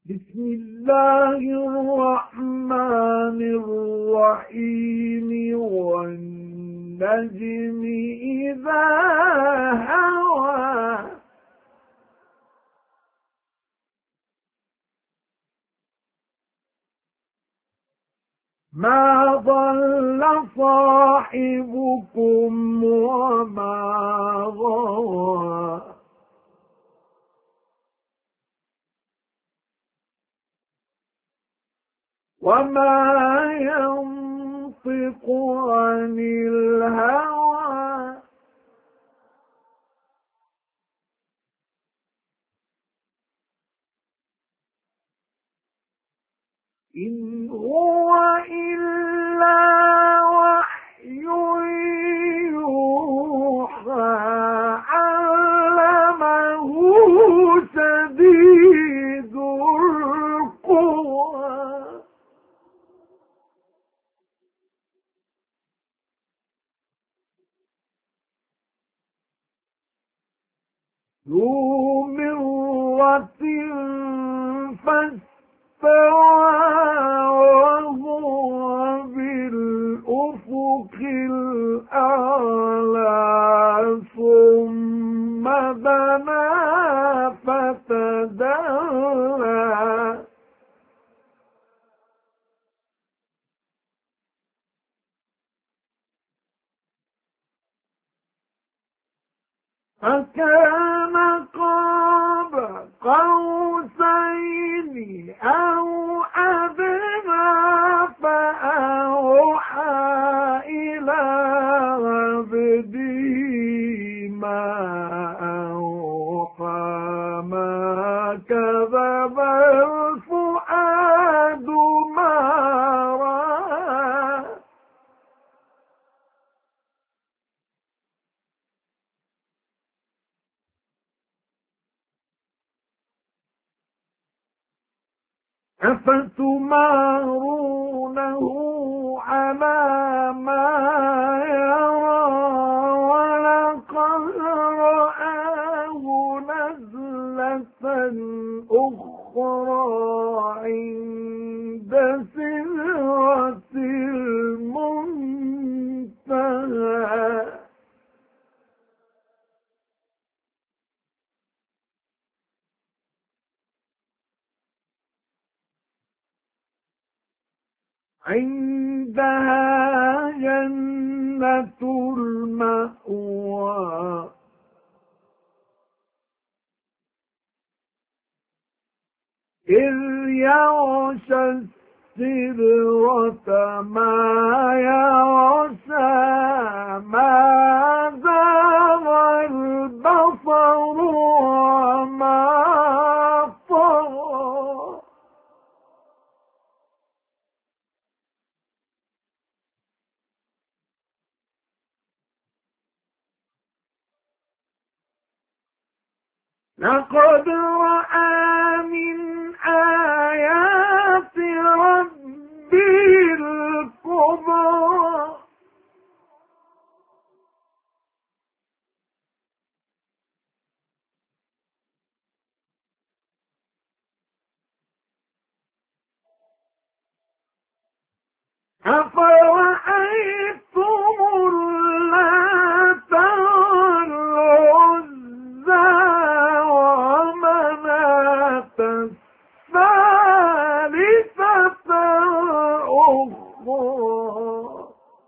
بسم الله الرحمن الرحيم والنجم إذا هوى ما ضل صاحبكم وما غوى وما ينطق عن الهوى إن هو إلا وحي يوحى علمه شديد القوى ذو مرة فاستوى وهو بالأفق الأعلى ثم دنا فتدلى فكان قاب قوسين أو أدنى فأوحى إلى عبده ما أوحى ما كذب الفؤاد ما رأى أفتمارونه على ما يرى ولقد رآه نزلة أخرى عند سدرة المنتهى عندها جنة المأوى إذ يغشى السدرة ما يغشى ما زاغ البصر وما طغى لقد رأى من آيات ربه الكبرى أفرأيتم اللات والعزى ومناة الثالثة الأخرى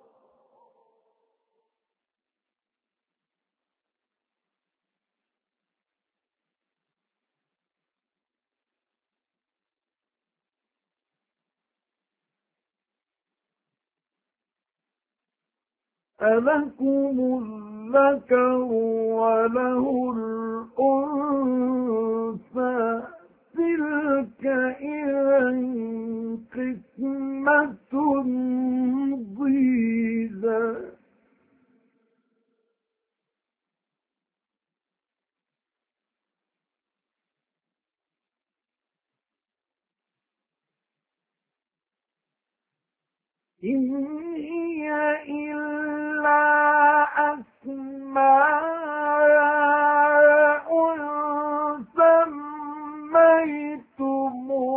ألكم الذكر وله الأنثى تلك إذا قسمة ضيزى إن هي إلا أسماء سميتموها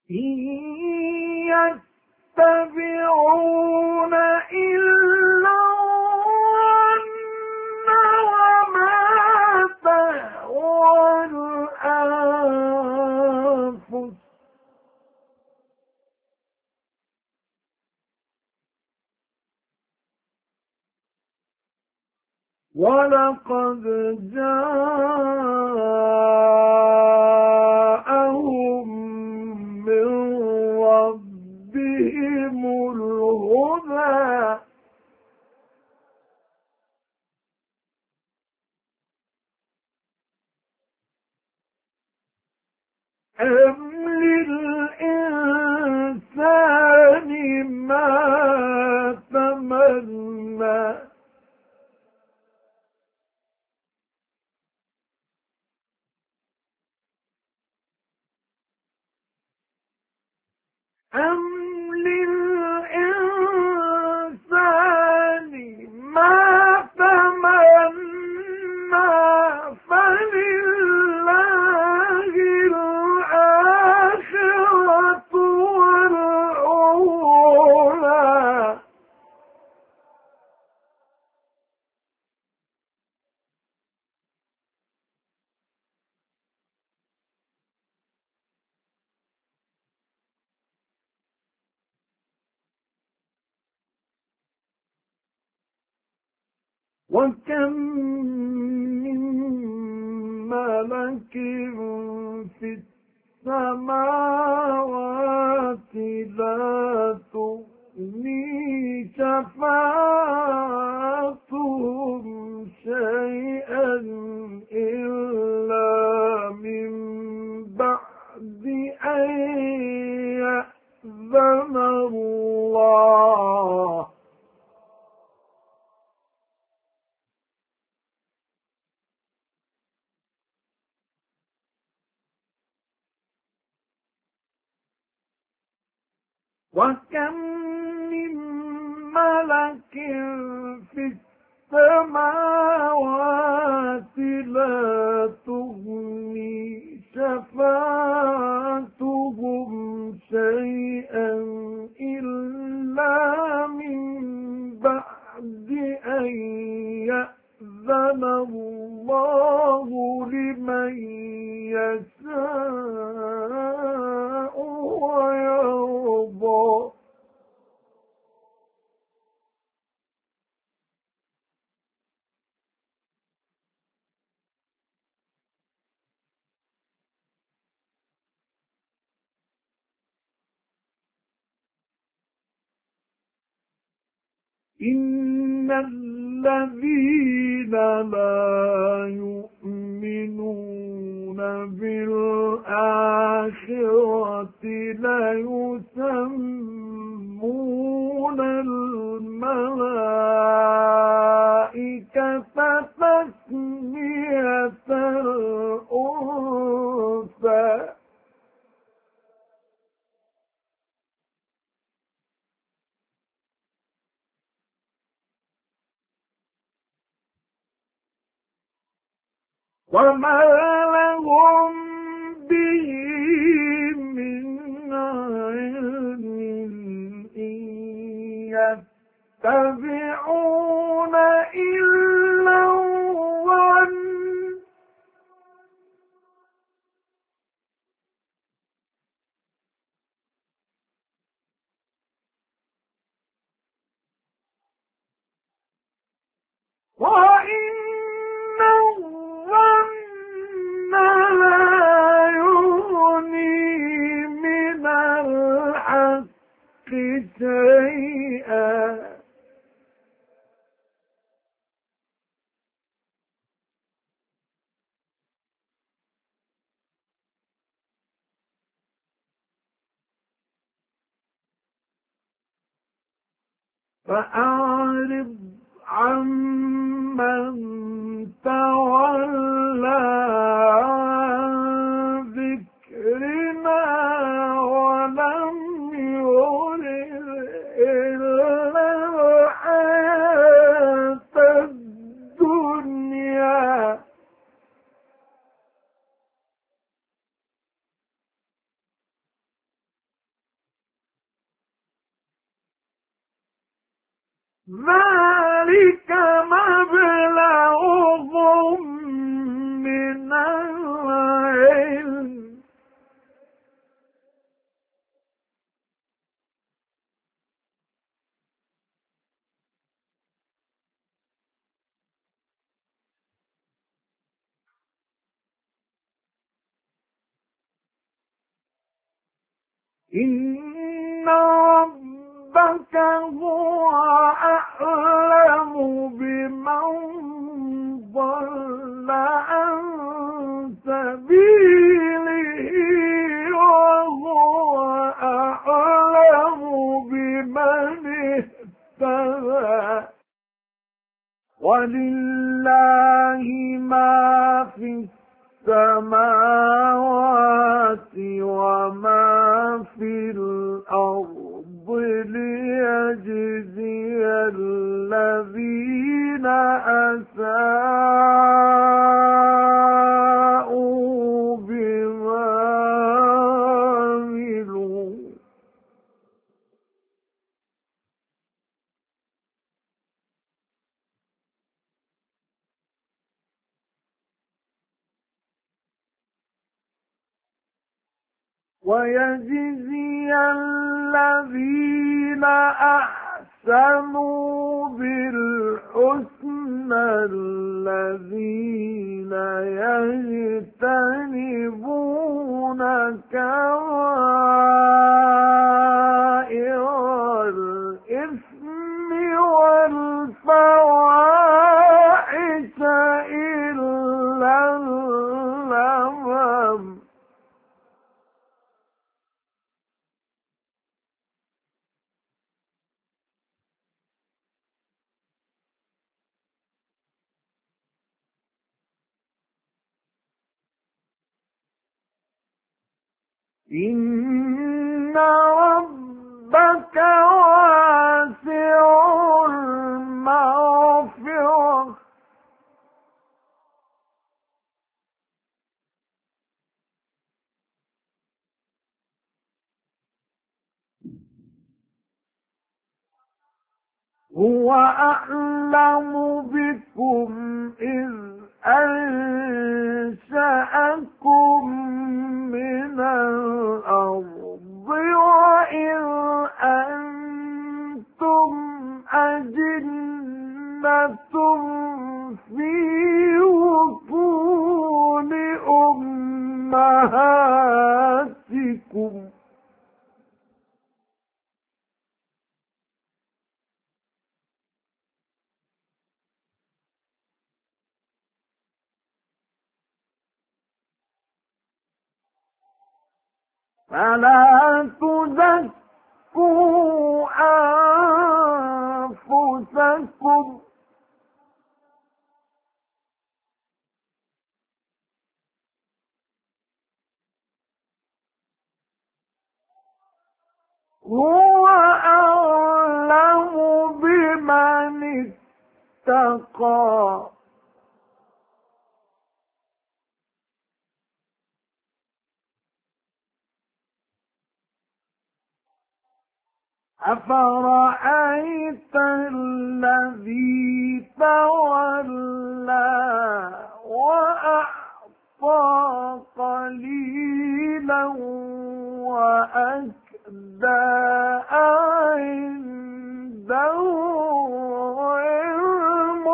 إن يتبعون إلا الظن وما تهوى الأنفس ولقد جاءهم من ربهم الهدى أم للإنسان ما تمنى أم للإنسان ما تمنى فلله الآخرة والأولى وكم من ملك في السماوات لا تغني شفاعتهم شيئا إلا من بعد أن يأذن الله وكم من ملك في السماوات لا تغني شفاعتهم شيئا إلا من بعد أن يأذن الله لمن يشاء ويرضى إن الذين لا يؤمنون بالآخرة ليسمون الملائكة تسمية الأنثى وما لهم به من علم إن يتبعون إلا الظن وإن الظن لا يغني من الحق شيئا فأعرض عمن تولى عن ذكرنا ولم يرد إلا الحياة الدنيا إن ربك هو أعلم بمن ضل عن سبيله وهو أعلم بمن اهتدى ولله ما في السماوات وما في الأرض ليجزي الذين أساءوا بما عملوا ويجزي الذين أحسنوا بالحسنى الذين يجتنبون كبائر الإثم والفواحش إلا اللمم إن ربك واسع المغفرة هو أعلم بكم إذ أنشأكم من الأرض وإذ أنتم أجنة في بطون أمهاتكم فلا تزكوا أنفسكم هو أعلم بمن اتقى أفرأيت الذي تولى وأعطى قليلا وأكدى عنده علم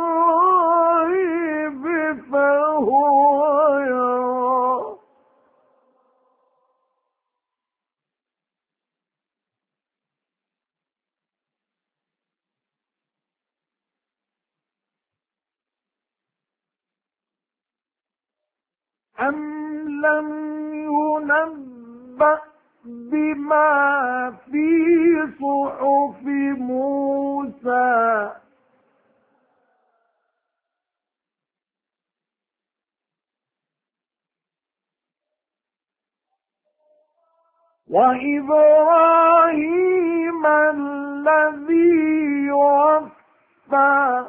الغيب فهو يرى أم لم ينبأ بما في صحف موسى وإبراهيم الذي وفى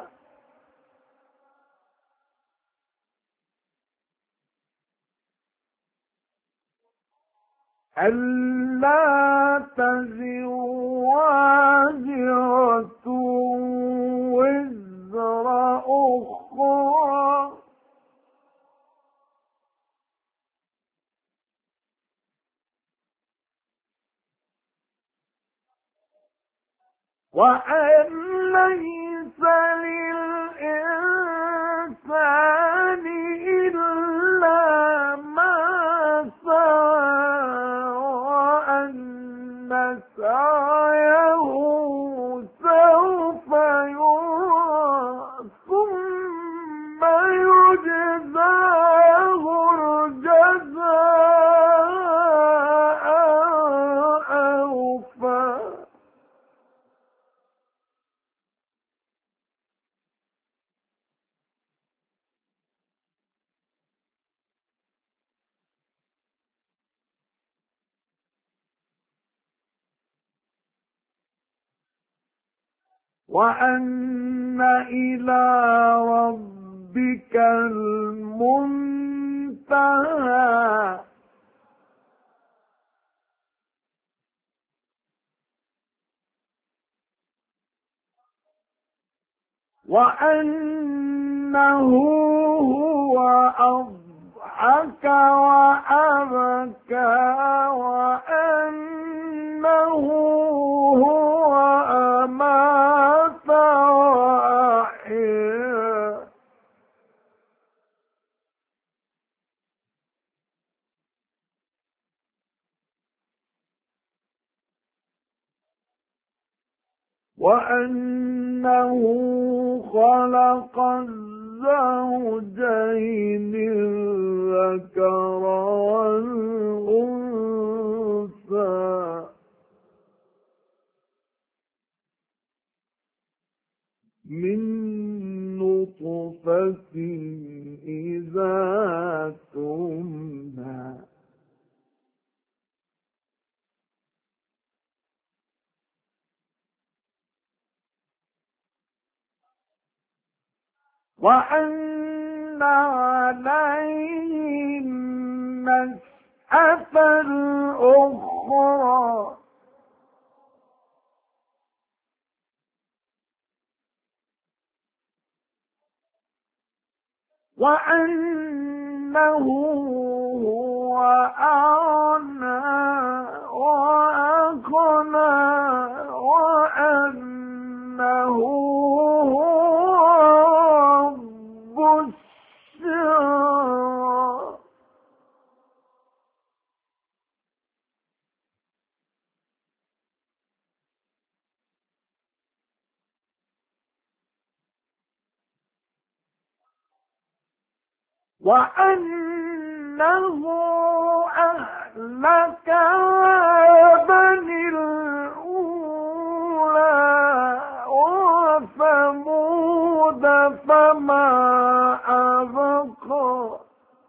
ألا تزر وازرة وزر أخرى وأن ليس للإنسان إلا ما سعى وأن وأن إلى ربك المنتهى وأنه هو أضحك وأبكى وأنه هو أمات وأحيا وأنه خلق الزوجين الذكر والأنثى من نطفة إذا تمنى وأن عليه النشأة الأخرى وأنه هو أغنى وأقنى وأنه هو رب الشعرى وأنه أهلك عادًا الأولى وثمود فما أبقى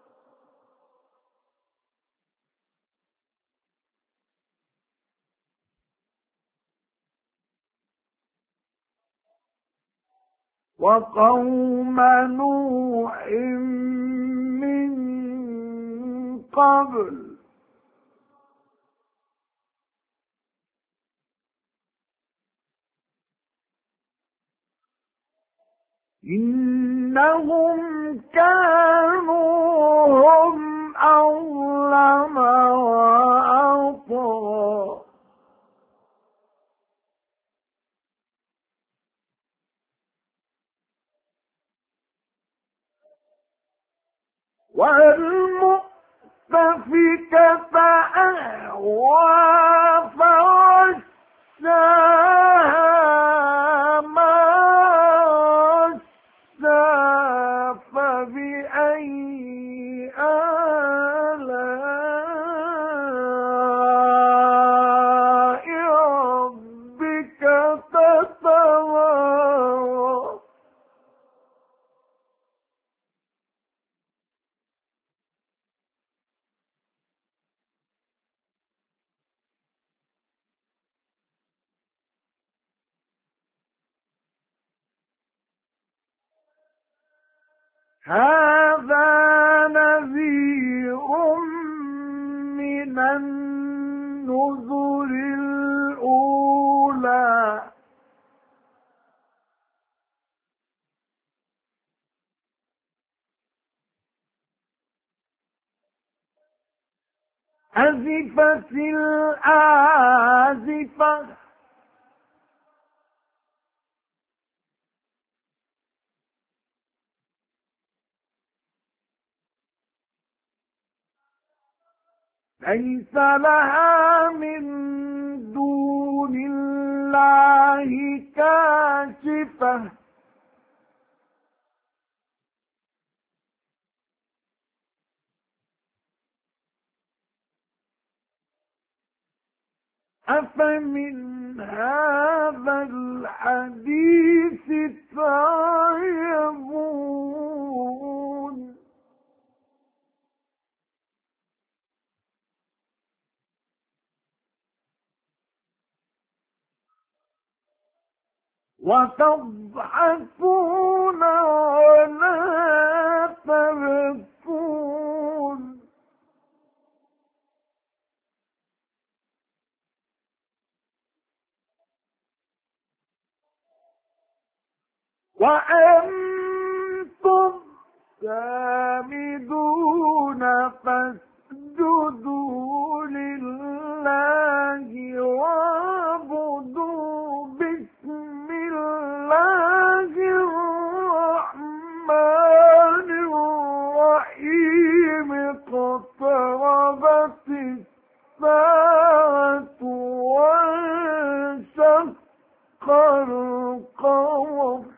وقوم نوح من قبل إنهم كانوا هم أظلم وأطغى والمؤتفكة أهوى فغشاها ما غشا فبأي آلاء ربك تتمارى هذا نذير من النذر الأولى أزفت الآزفة ليس لها من دون الله كاشفة أفمن هذا الحديث تعجبون وتضحكون ولا تبكون وأنتم سامدون فاسجدوا لله واعبدوا باسم الله الرحمن الرحيم اقتربت الساعة وانشق القمر